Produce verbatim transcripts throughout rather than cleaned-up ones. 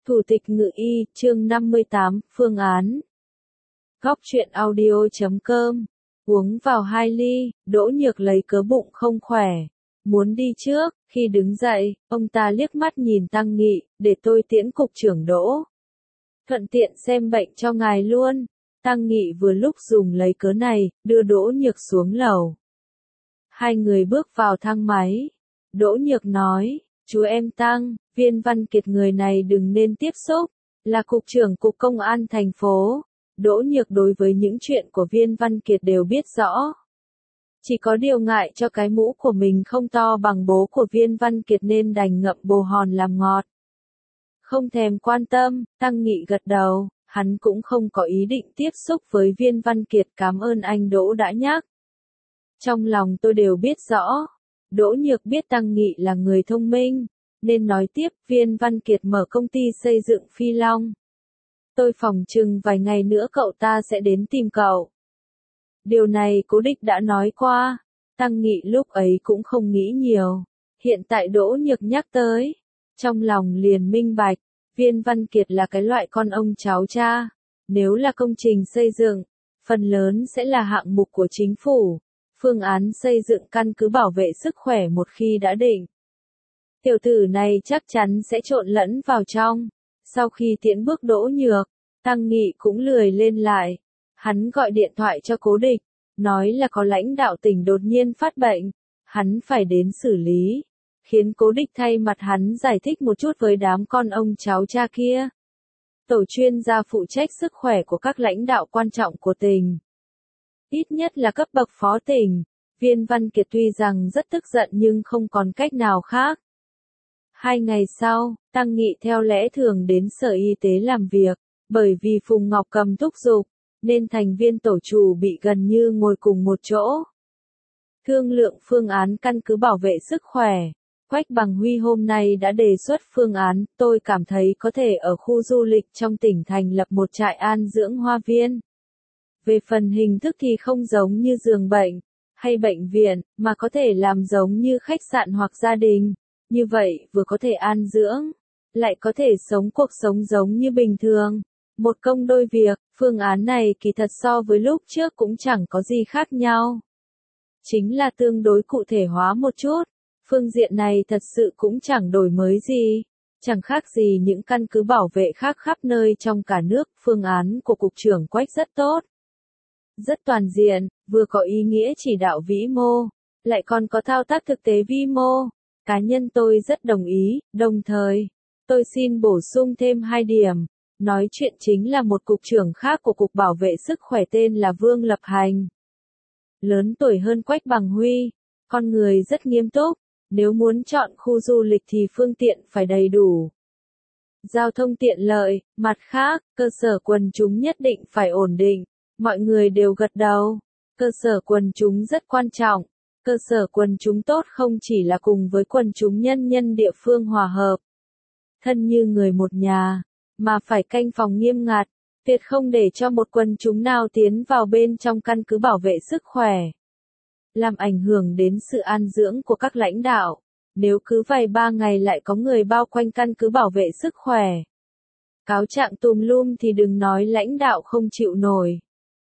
Thủ tịch Ngự Y, chương năm mươi tám, phương án. Góc truyện audio chấm com. Uống vào hai ly, Đỗ Nhược lấy cớ bụng không khỏe. Muốn đi trước, khi đứng dậy, ông ta liếc mắt nhìn Tăng Nghị, để tôi tiễn cục trưởng Đỗ. Thuận tiện xem bệnh cho ngài luôn. Tăng Nghị vừa lúc dùng lấy cớ này, đưa Đỗ Nhược xuống lầu. Hai người bước vào thang máy. Đỗ Nhược nói, chú em Tăng, Viên Văn Kiệt người này đừng nên tiếp xúc, là cục trưởng cục công an thành phố. Đỗ Nhược đối với những chuyện của Viên Văn Kiệt đều biết rõ. Chỉ có điều ngại cho cái mũ của mình không to bằng bố của Viên Văn Kiệt nên đành ngậm bồ hòn làm ngọt. Không thèm quan tâm, Tăng Nghị gật đầu, hắn cũng không có ý định tiếp xúc với Viên Văn Kiệt, cảm ơn anh Đỗ đã nhắc. Trong lòng tôi đều biết rõ. Đỗ Nhược biết Tăng Nghị là người thông minh, nên nói tiếp, Viên Văn Kiệt mở công ty xây dựng Phi Long. Tôi phỏng chừng vài ngày nữa cậu ta sẽ đến tìm cậu. Điều này Cố Địch đã nói qua. Tăng Nghị lúc ấy cũng không nghĩ nhiều. Hiện tại Đỗ Nhược nhắc tới, trong lòng liền minh bạch, Viên Văn Kiệt là cái loại con ông cháu cha. Nếu là công trình xây dựng, phần lớn sẽ là hạng mục của chính phủ. Phương án xây dựng căn cứ bảo vệ sức khỏe một khi đã định. Tiểu tử này chắc chắn sẽ trộn lẫn vào trong. Sau khi tiễn bước Đỗ Nhược, Tăng Nghị cũng lười lên lại. Hắn gọi điện thoại cho Cố Địch, nói là có lãnh đạo tỉnh đột nhiên phát bệnh. Hắn phải đến xử lý. Khiến Cố Địch thay mặt hắn giải thích một chút với đám con ông cháu cha kia. Tổ chuyên gia phụ trách sức khỏe của các lãnh đạo quan trọng của tỉnh. Ít nhất là cấp bậc phó tỉnh. Viên Văn Kiệt tuy rằng rất tức giận nhưng không còn cách nào khác. Hai ngày sau, Tăng Nghị theo lẽ thường đến Sở Y tế làm việc, bởi vì Phùng Ngọc Cầm thúc giục, nên thành viên tổ chủ bị gần như ngồi cùng một chỗ. Thương lượng phương án căn cứ bảo vệ sức khỏe. Quách Bằng Huy hôm nay đã đề xuất phương án, tôi cảm thấy có thể ở khu du lịch trong tỉnh thành lập một trại an dưỡng hoa viên. Về phần hình thức thì không giống như giường bệnh, hay bệnh viện, mà có thể làm giống như khách sạn hoặc gia đình. Như vậy, vừa có thể an dưỡng, lại có thể sống cuộc sống giống như bình thường. Một công đôi việc, phương án này kỳ thật so với lúc trước cũng chẳng có gì khác nhau. Chính là tương đối cụ thể hóa một chút. Phương diện này thật sự cũng chẳng đổi mới gì. Chẳng khác gì những căn cứ bảo vệ khác khắp nơi trong cả nước. Phương án của Cục trưởng Quách rất tốt. Rất toàn diện, vừa có ý nghĩa chỉ đạo vĩ mô, lại còn có thao tác thực tế vi mô. Cá nhân tôi rất đồng ý, đồng thời, tôi xin bổ sung thêm hai điểm. Nói chuyện chính là một cục trưởng khác của Cục Bảo vệ Sức khỏe tên là Vương Lập Hành. Lớn tuổi hơn Quách Bằng Huy, con người rất nghiêm túc, nếu muốn chọn khu du lịch thì phương tiện phải đầy đủ. Giao thông tiện lợi, mặt khác, cơ sở quần chúng nhất định phải ổn định. Mọi người đều gật đầu. Cơ sở quần chúng rất quan trọng. Cơ sở quần chúng tốt không chỉ là cùng với quần chúng nhân nhân địa phương hòa hợp, thân như người một nhà, mà phải canh phòng nghiêm ngặt, tuyệt không để cho một quần chúng nào tiến vào bên trong căn cứ bảo vệ sức khỏe, làm ảnh hưởng đến sự an dưỡng của các lãnh đạo. Nếu cứ vài ba ngày lại có người bao quanh căn cứ bảo vệ sức khỏe, cáo trạng tùm lum thì đừng nói lãnh đạo không chịu nổi,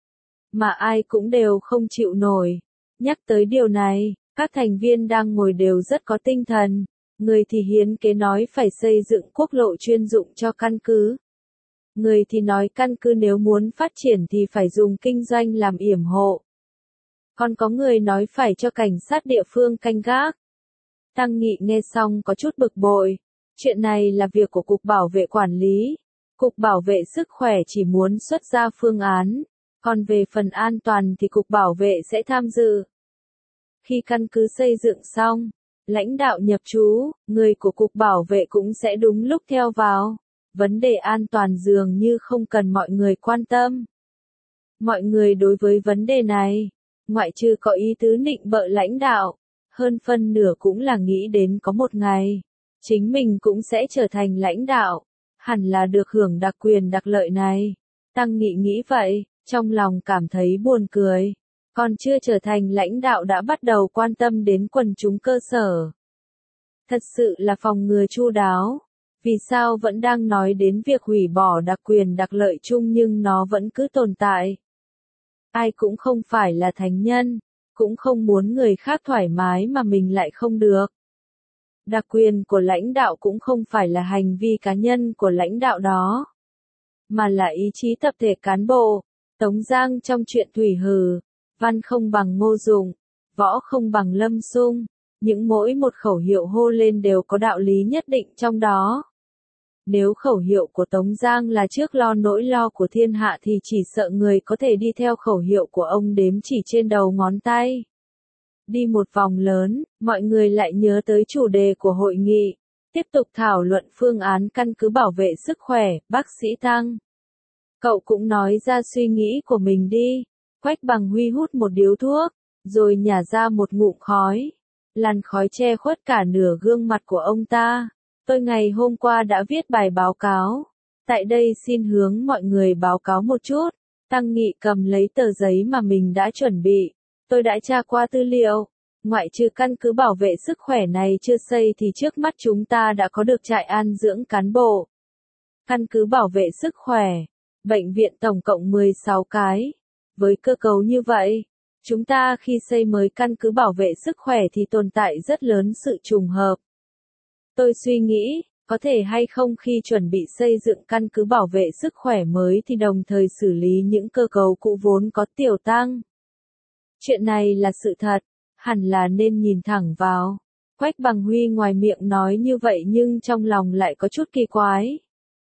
mà ai cũng đều không chịu nổi. Nhắc tới điều này, các thành viên đang ngồi đều rất có tinh thần. Người thì hiến kế nói phải xây dựng quốc lộ chuyên dụng cho căn cứ. Người thì nói căn cứ nếu muốn phát triển thì phải dùng kinh doanh làm yểm hộ. Còn có người nói phải cho cảnh sát địa phương canh gác. Tăng Nghị nghe xong có chút bực bội. Chuyện này là việc của Cục Bảo vệ quản lý. Cục Bảo vệ Sức khỏe chỉ muốn xuất ra phương án. Còn về phần an toàn thì Cục Bảo vệ sẽ tham dự. Khi căn cứ xây dựng xong, lãnh đạo nhập trú, người của Cục Bảo vệ cũng sẽ đúng lúc theo vào. Vấn đề an toàn dường như không cần mọi người quan tâm. Mọi người đối với vấn đề này, ngoại trừ có ý tứ nịnh bợ lãnh đạo, hơn phân nửa cũng là nghĩ đến có một ngày, chính mình cũng sẽ trở thành lãnh đạo, hẳn là được hưởng đặc quyền đặc lợi này. Tăng Nghị nghĩ vậy. Trong lòng cảm thấy buồn cười, còn chưa trở thành lãnh đạo đã bắt đầu quan tâm đến quần chúng cơ sở. Thật sự là phòng ngừa chu đáo. Vì sao vẫn đang nói đến việc hủy bỏ đặc quyền đặc lợi chung nhưng nó vẫn cứ tồn tại? Ai cũng không phải là thánh nhân, cũng không muốn người khác thoải mái mà mình lại không được. Đặc quyền của lãnh đạo cũng không phải là hành vi cá nhân của lãnh đạo đó, mà là ý chí tập thể cán bộ. Tống Giang trong chuyện Thủy Hử, văn không bằng Ngô Dụng, võ không bằng Lâm Xung, những mỗi một khẩu hiệu hô lên đều có đạo lý nhất định trong đó. Nếu khẩu hiệu của Tống Giang là trước lo nỗi lo của thiên hạ thì chỉ sợ người có thể đi theo khẩu hiệu của ông đếm chỉ trên đầu ngón tay. Đi một vòng lớn, mọi người lại nhớ tới chủ đề của hội nghị, tiếp tục thảo luận phương án căn cứ bảo vệ sức khỏe. Bác sĩ Tăng, cậu cũng nói ra suy nghĩ của mình đi. Quách Bằng Huy hút một điếu thuốc, rồi nhả ra một ngụm khói. Làn khói che khuất cả nửa gương mặt của ông ta. Tôi ngày hôm qua đã viết bài báo cáo. Tại đây xin hướng mọi người báo cáo một chút. Tăng Nghị cầm lấy tờ giấy mà mình đã chuẩn bị. Tôi đã tra qua tư liệu. Ngoại trừ căn cứ bảo vệ sức khỏe này chưa xây thì trước mắt chúng ta đã có được trại an dưỡng cán bộ. Căn cứ bảo vệ sức khỏe. Bệnh viện tổng cộng mười sáu cái. Với cơ cấu như vậy, chúng ta khi xây mới căn cứ bảo vệ sức khỏe thì tồn tại rất lớn sự trùng hợp. Tôi suy nghĩ, có thể hay không khi chuẩn bị xây dựng căn cứ bảo vệ sức khỏe mới thì đồng thời xử lý những cơ cấu cũ vốn có tiểu tăng. Chuyện này là sự thật, hẳn là nên nhìn thẳng vào. Quách Bằng Huy ngoài miệng nói như vậy nhưng trong lòng lại có chút kỳ quái.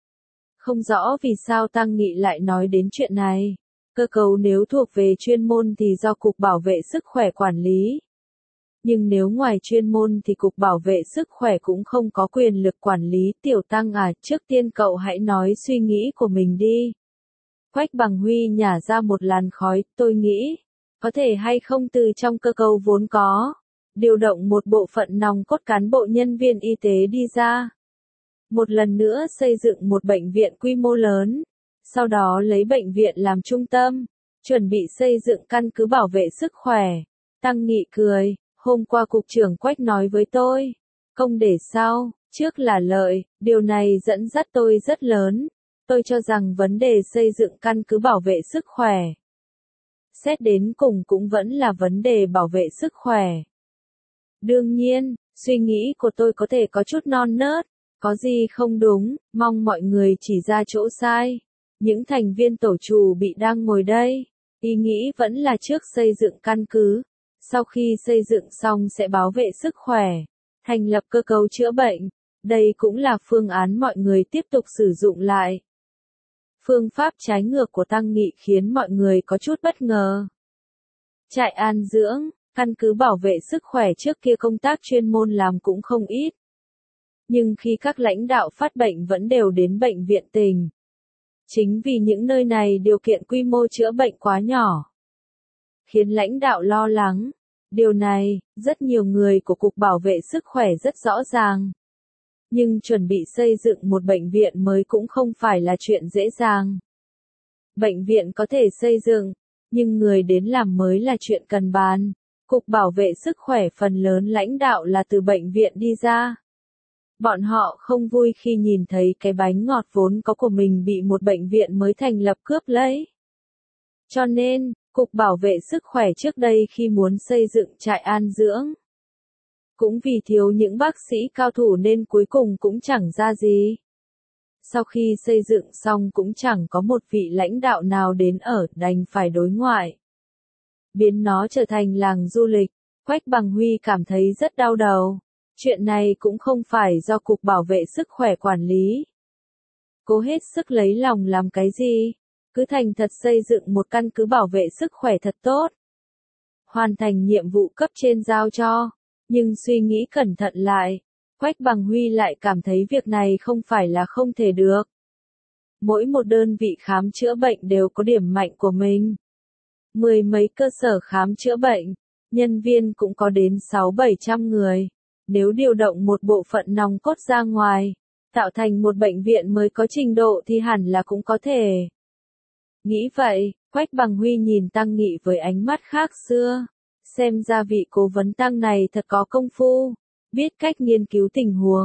Không rõ vì sao Tăng Nghị lại nói đến chuyện này. Cơ cấu nếu thuộc về chuyên môn thì do Cục Bảo vệ Sức khỏe quản lý. Nhưng nếu ngoài chuyên môn thì Cục Bảo vệ Sức khỏe cũng không có quyền lực quản lý. Tiểu Tăng à, trước tiên cậu hãy nói suy nghĩ của mình đi. Quách Bằng Huy nhả ra một làn khói, tôi nghĩ, có thể hay không từ trong cơ cấu vốn có, điều động một bộ phận nòng cốt cán bộ nhân viên y tế đi ra. Một lần nữa xây dựng một bệnh viện quy mô lớn, sau đó lấy bệnh viện làm trung tâm, chuẩn bị xây dựng căn cứ bảo vệ sức khỏe. Tăng Nghị cười, hôm qua Cục trưởng Quách nói với tôi, công để sau, trước là lợi, điều này dẫn dắt tôi rất lớn. Tôi cho rằng vấn đề xây dựng căn cứ bảo vệ sức khỏe, xét đến cùng cũng vẫn là vấn đề bảo vệ sức khỏe. Đương nhiên, suy nghĩ của tôi có thể có chút non nớt, có gì không đúng, mong mọi người chỉ ra chỗ sai. Những thành viên tổ chủ bị đang ngồi đây, ý nghĩ vẫn là trước xây dựng căn cứ, sau khi xây dựng xong sẽ bảo vệ sức khỏe, thành lập cơ cấu chữa bệnh. Đây cũng là phương án mọi người tiếp tục sử dụng lại. Phương pháp trái ngược của Tăng Nghị khiến mọi người có chút bất ngờ. Trại an dưỡng, căn cứ bảo vệ sức khỏe trước kia công tác chuyên môn làm cũng không ít. Nhưng khi các lãnh đạo phát bệnh vẫn đều đến bệnh viện tỉnh. Chính vì những nơi này điều kiện quy mô chữa bệnh quá nhỏ, khiến lãnh đạo lo lắng. Điều này, rất nhiều người của Cục Bảo vệ Sức khỏe rất rõ ràng. Nhưng chuẩn bị xây dựng một bệnh viện mới cũng không phải là chuyện dễ dàng. Bệnh viện có thể xây dựng, nhưng người đến làm mới là chuyện cần bàn. Cục Bảo vệ Sức khỏe phần lớn lãnh đạo là từ bệnh viện đi ra. Bọn họ không vui khi nhìn thấy cái bánh ngọt vốn có của mình bị một bệnh viện mới thành lập cướp lấy. Cho nên, Cục Bảo vệ Sức khỏe trước đây khi muốn xây dựng trại an dưỡng, cũng vì thiếu những bác sĩ cao thủ nên cuối cùng cũng chẳng ra gì. Sau khi xây dựng xong cũng chẳng có một vị lãnh đạo nào đến ở, đành phải đối ngoại. Biến nó trở thành làng du lịch. Quách Bằng Huy cảm thấy rất đau đầu. Chuyện này cũng không phải do Cục Bảo vệ Sức khỏe quản lý. Cố hết sức lấy lòng làm cái gì? Cứ thành thật xây dựng một căn cứ bảo vệ sức khỏe thật tốt. Hoàn thành nhiệm vụ cấp trên giao cho. Nhưng suy nghĩ cẩn thận lại, Quách Bằng Huy lại cảm thấy việc này không phải là không thể được. Mỗi một đơn vị khám chữa bệnh đều có điểm mạnh của mình. Mười mấy cơ sở khám chữa bệnh, nhân viên cũng có đến sáu bảy trăm người. Nếu điều động một bộ phận nòng cốt ra ngoài, tạo thành một bệnh viện mới có trình độ thì hẳn là cũng có thể. Nghĩ vậy, Quách Bằng Huy nhìn Tăng Nghị với ánh mắt khác xưa. Xem ra vị cố vấn Tăng này thật có công phu, biết cách nghiên cứu tình huống.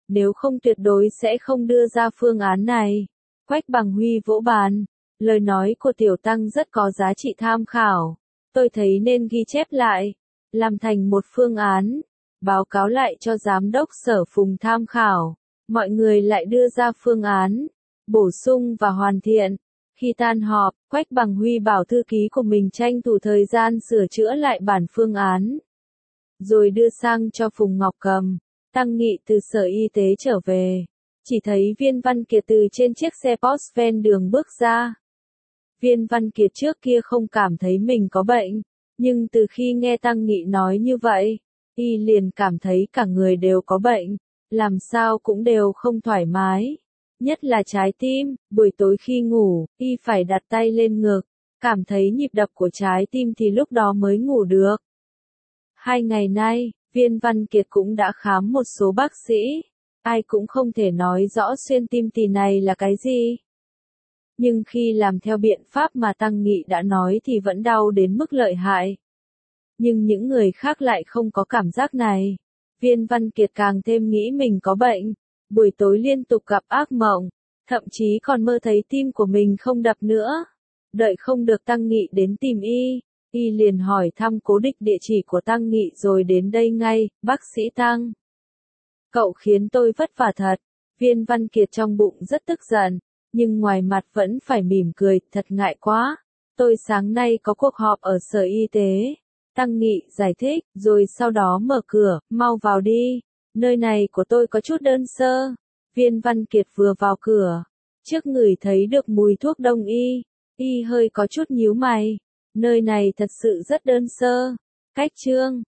nếu không tuyệt đối sẽ không đưa ra phương án này. Quách Bằng Huy vỗ bàn, lời nói của Tiểu Tăng rất có giá trị tham khảo, tôi thấy nên ghi chép lại, làm thành một phương án, báo cáo lại cho Giám đốc Sở Phùng tham khảo. Mọi người lại đưa ra phương án, bổ sung và hoàn thiện. Khi tan họp, Quách Bằng Huy bảo thư ký của mình tranh thủ thời gian sửa chữa lại bản phương án, rồi đưa sang cho Phùng Ngọc Cầm. Tăng Nghị từ Sở Y tế trở về, chỉ thấy Viên Văn Kiệt từ trên chiếc xe Porsche ven đường bước ra. Viên Văn Kiệt trước kia không cảm thấy mình có bệnh, nhưng từ khi nghe Tăng Nghị nói như vậy, y liền cảm thấy cả người đều có bệnh, làm sao cũng đều không thoải mái. Nhất là trái tim, buổi tối khi ngủ, y phải đặt tay lên ngực, cảm thấy nhịp đập của trái tim thì lúc đó mới ngủ được. Hai ngày nay, Viên Văn Kiệt cũng đã khám một số bác sĩ, ai cũng không thể nói rõ xuyên tim tỳ này là cái gì. Nhưng khi làm theo biện pháp mà Tăng Nghị đã nói thì vẫn đau đến mức lợi hại. Nhưng những người khác lại không có cảm giác này. Viên Văn Kiệt càng thêm nghĩ mình có bệnh, buổi tối liên tục gặp ác mộng, thậm chí còn mơ thấy tim của mình không đập nữa. Đợi không được Tăng Nghị đến tìm y, y liền hỏi thăm cố định địa chỉ của Tăng Nghị rồi đến đây ngay. Bác sĩ Tăng, cậu khiến tôi vất vả thật. Viên Văn Kiệt trong bụng rất tức giận, nhưng ngoài mặt vẫn phải mỉm cười, thật ngại quá. Tôi sáng nay có cuộc họp ở Sở Y tế. Tăng Nghị giải thích, rồi sau đó mở cửa, mau vào đi. Nơi này của tôi có chút đơn sơ. Viên Văn Kiệt vừa vào cửa, trước người thấy được mùi thuốc đông y, y hơi có chút nhíu mày. Nơi này thật sự rất đơn sơ. Cách chương